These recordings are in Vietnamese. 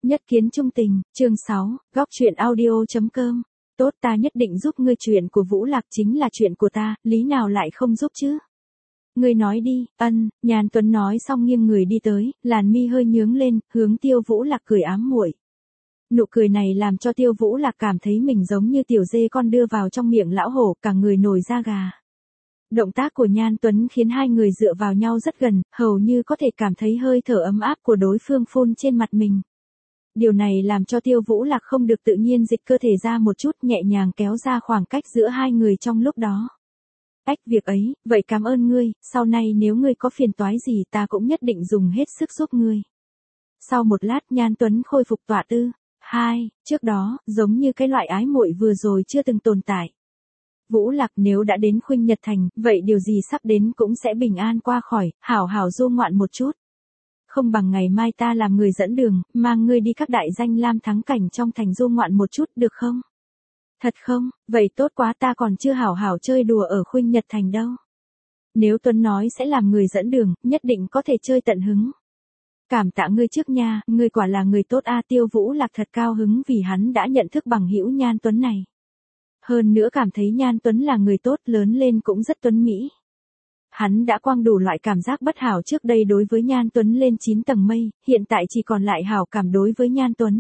Nhất kiến trung tình, chương 6, góc truyện audio.com. Tốt, ta nhất định giúp ngươi, chuyện của Vũ Lạc chính là chuyện của ta, lý nào lại không giúp chứ? Ngươi nói đi. Nhàn Tuấn nói xong nghiêng người đi tới, làn mi hơi nhướng lên, hướng Tiêu Vũ Lạc cười ám muội. Nụ cười này làm cho Tiêu Vũ Lạc cảm thấy mình giống như tiểu dê con đưa vào trong miệng lão hổ, cả người nổi da gà. Động tác của Nhan Tuấn khiến hai người dựa vào nhau rất gần, hầu như có thể cảm thấy hơi thở ấm áp của đối phương phun trên mặt mình. Điều này làm cho Tiêu Vũ Lạc không được tự nhiên dịch cơ thể ra một chút, nhẹ nhàng kéo ra khoảng cách giữa hai người trong lúc đó. Việc ấy, vậy cảm ơn ngươi, sau này nếu ngươi có phiền toái gì ta cũng nhất định dùng hết sức giúp ngươi. Sau một lát Nhan Tuấn khôi phục tọa tư. Trước đó, giống như cái loại ái muội vừa rồi chưa từng tồn tại. Vũ Lạc nếu đã đến Khuynh Nhật Thành, vậy điều gì sắp đến cũng sẽ bình an qua khỏi, hảo hảo du ngoạn một chút. Không bằng ngày mai ta làm người dẫn đường, mang ngươi đi các đại danh lam thắng cảnh trong thành du ngoạn một chút, được không? Thật không? Vậy tốt quá, ta còn chưa hảo hảo chơi đùa ở Khuynh Nhật Thành đâu. Nếu Tuấn nói sẽ làm người dẫn đường, nhất định có thể chơi tận hứng. Cảm tạ ngươi trước nha, ngươi quả là người tốt a. Tiêu Vũ Lạc thật cao hứng vì hắn đã nhận thức bằng hữu Nhan Tuấn này. Hơn nữa cảm thấy Nhan Tuấn là người tốt, lớn lên cũng rất tuấn mỹ. Hắn đã quăng đủ loại cảm giác bất hảo trước đây đối với Nhan Tuấn lên 9 tầng mây, hiện tại chỉ còn lại hảo cảm đối với Nhan Tuấn.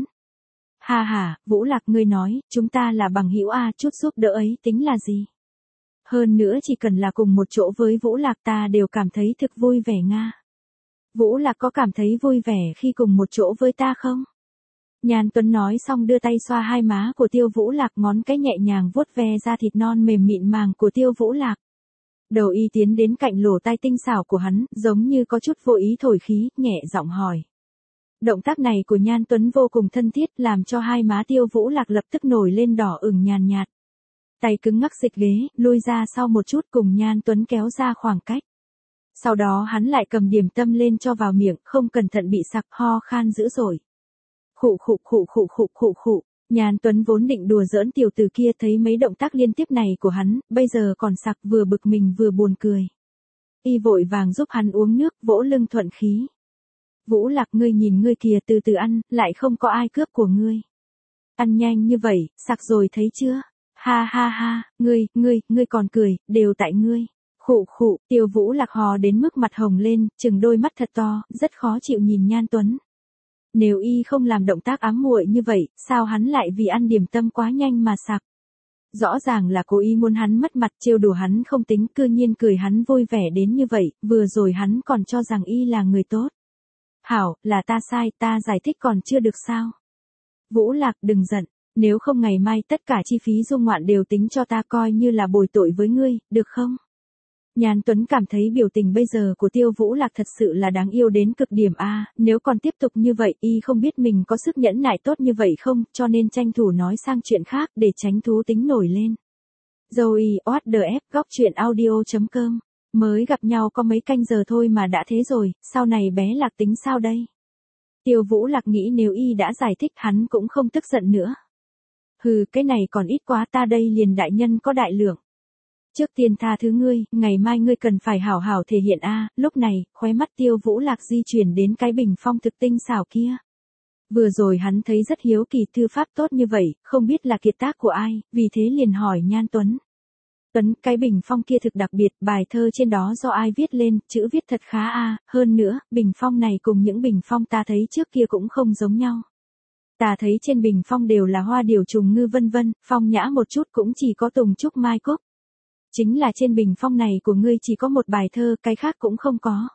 Vũ Lạc, ngươi nói, chúng ta là bằng hữu a, chút giúp đỡ ấy tính là gì? Hơn nữa chỉ cần là cùng một chỗ với Vũ Lạc ta đều cảm thấy thực vui vẻ nga. Vũ Lạc có cảm thấy vui vẻ khi cùng một chỗ với ta không? Nhan Tuấn nói xong đưa tay xoa hai má của Tiêu Vũ Lạc, ngón cái nhẹ nhàng vuốt ve da thịt non mềm mịn màng của Tiêu Vũ Lạc. Đầu y tiến đến cạnh lỗ tai tinh xảo của hắn, giống như có chút vô ý thổi khí, nhẹ giọng hỏi. Động tác này của Nhan Tuấn vô cùng thân thiết, làm cho hai má Tiêu Vũ Lạc lập tức nổi lên đỏ ửng nhàn nhạt. Tay cứng ngắc dịch ghế, lui ra sau một chút cùng Nhan Tuấn kéo ra khoảng cách. Sau đó hắn lại cầm điểm tâm lên cho vào miệng, không cẩn thận bị sặc, ho khan dữ dội. Khụ. Nhan Tuấn vốn định đùa giỡn tiểu tử kia, thấy mấy động tác liên tiếp này của hắn, bây giờ còn sặc, vừa bực mình vừa buồn cười. Y vội vàng giúp hắn uống nước, vỗ lưng thuận khí. Vũ Lạc, ngươi nhìn ngươi kìa, từ từ ăn, lại không có ai cướp của ngươi. Ăn nhanh như vậy, sặc rồi thấy chưa? Ngươi còn cười, đều tại ngươi. Khụ, Tiêu Vũ Lạc hò đến mức mặt hồng lên, trừng đôi mắt thật to, rất khó chịu nhìn Nhan Tuấn. Nếu y không làm động tác ám muội như vậy, sao hắn lại vì ăn điểm tâm quá nhanh mà sặc? Rõ ràng là cố ý muốn hắn mất mặt, trêu đùa hắn không tính, cư nhiên cười hắn vui vẻ đến như vậy, vừa rồi hắn còn cho rằng y là người tốt. Hảo, là ta sai, ta giải thích còn chưa được sao? Vũ Lạc, đừng giận, nếu không ngày mai tất cả chi phí du ngoạn đều tính cho ta, coi như là bồi tội với ngươi, được không? Nhan Tuấn cảm thấy biểu tình bây giờ của Tiêu Vũ Lạc thật sự là đáng yêu đến cực điểm a, nếu còn tiếp tục như vậy, y không biết mình có sức nhẫn nại tốt như vậy không, cho nên tranh thủ nói sang chuyện khác để tránh thú tính nổi lên. Zoe, WF, góc truyện audio.com. Mới gặp nhau có mấy canh giờ thôi mà đã thế rồi, sau này bé Lạc tính sao đây? Tiêu Vũ Lạc nghĩ nếu y đã giải thích hắn cũng không tức giận nữa. Cái này còn ít quá, ta đây liền đại nhân có đại lượng. Trước tiên tha thứ ngươi, ngày mai ngươi cần phải hảo hảo thể hiện a. Lúc này, khóe mắt Tiêu Vũ Lạc di chuyển đến cái bình phong thực tinh xảo kia. Vừa rồi hắn thấy rất hiếu kỳ, thư pháp tốt như vậy, không biết là kiệt tác của ai, vì thế liền hỏi Nhan Tuấn. Cái bình phong kia thực đặc biệt, bài thơ trên đó do ai viết lên, chữ viết thật khá a, hơn nữa, bình phong này cùng những bình phong ta thấy trước kia cũng không giống nhau. Ta thấy trên bình phong đều là hoa điểu trùng ngư vân vân, phong nhã một chút cũng chỉ có tùng trúc mai cúc. Chính là trên bình phong này của ngươi chỉ có một bài thơ, cái khác cũng không có.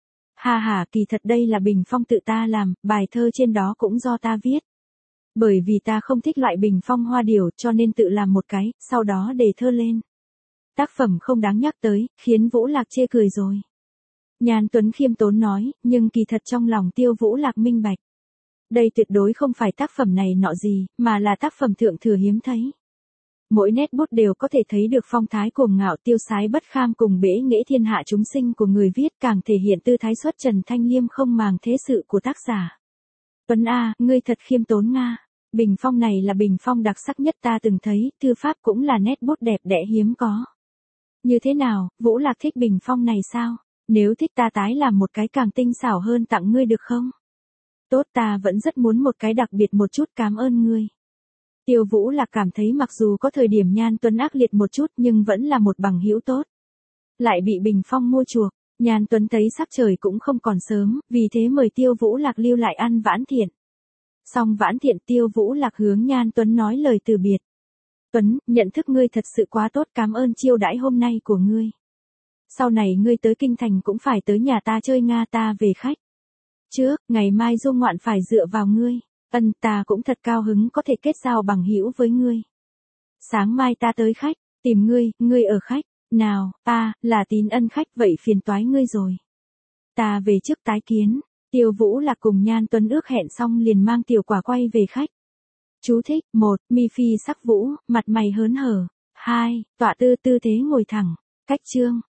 Kỳ thật đây là bình phong tự ta làm, bài thơ trên đó cũng do ta viết. Bởi vì ta không thích loại bình phong hoa điểu cho nên tự làm một cái, sau đó đề thơ lên. Tác phẩm không đáng nhắc tới, khiến Vũ Lạc chê cười rồi. Nhan Tuấn khiêm tốn nói, nhưng kỳ thật trong lòng Tiêu Vũ Lạc minh bạch. Đây tuyệt đối không phải tác phẩm này nọ gì, mà là tác phẩm thượng thừa hiếm thấy. Mỗi nét bút đều có thể thấy được phong thái cuồng ngạo tiêu sái bất kham cùng bể nghệ thiên hạ chúng sinh của người viết, càng thể hiện tư thái xuất trần thanh liêm không màng thế sự của tác giả. Tuấn a, ngươi thật khiêm tốn nga. Bình phong này là bình phong đặc sắc nhất ta từng thấy, thư pháp cũng là nét bút đẹp đẽ hiếm có. Như thế nào, Vũ Lạc thích bình phong này sao? Nếu thích ta tái làm một cái càng tinh xảo hơn tặng ngươi được không? Tốt, ta vẫn rất muốn một cái đặc biệt một chút, cảm ơn ngươi. Tiêu Vũ Lạc cảm thấy mặc dù có thời điểm Nhan Tuấn ác liệt một chút nhưng vẫn là một bằng hữu tốt. Lại bị Bình Phong mua chuộc, Nhan Tuấn thấy sắp trời cũng không còn sớm, vì thế mời Tiêu Vũ Lạc lưu lại ăn vãn thiện. Xong vãn thiện, Tiêu Vũ Lạc hướng Nhan Tuấn nói lời từ biệt. Tuấn, nhận thức ngươi thật sự quá tốt, cảm ơn chiêu đãi hôm nay của ngươi. Sau này ngươi tới Kinh Thành cũng phải tới nhà ta chơi, Nga ta về khách. Trước, ngày mai du ngoạn phải dựa vào ngươi. Ta cũng thật cao hứng có thể kết giao bằng hữu với ngươi. Sáng mai ta tới khách, tìm ngươi ở khách. Nào, là Tín Ân khách, vậy phiền toái ngươi rồi. Ta về trước, tái kiến. Tiêu Vũ Lạc cùng Nhan Tuấn ước hẹn xong liền mang tiểu quả quay về khách. Chú thích: 1. Mi phi sắc vũ, mặt mày hớn hở. 2. Tọa tư, tư thế ngồi thẳng. Cách chương.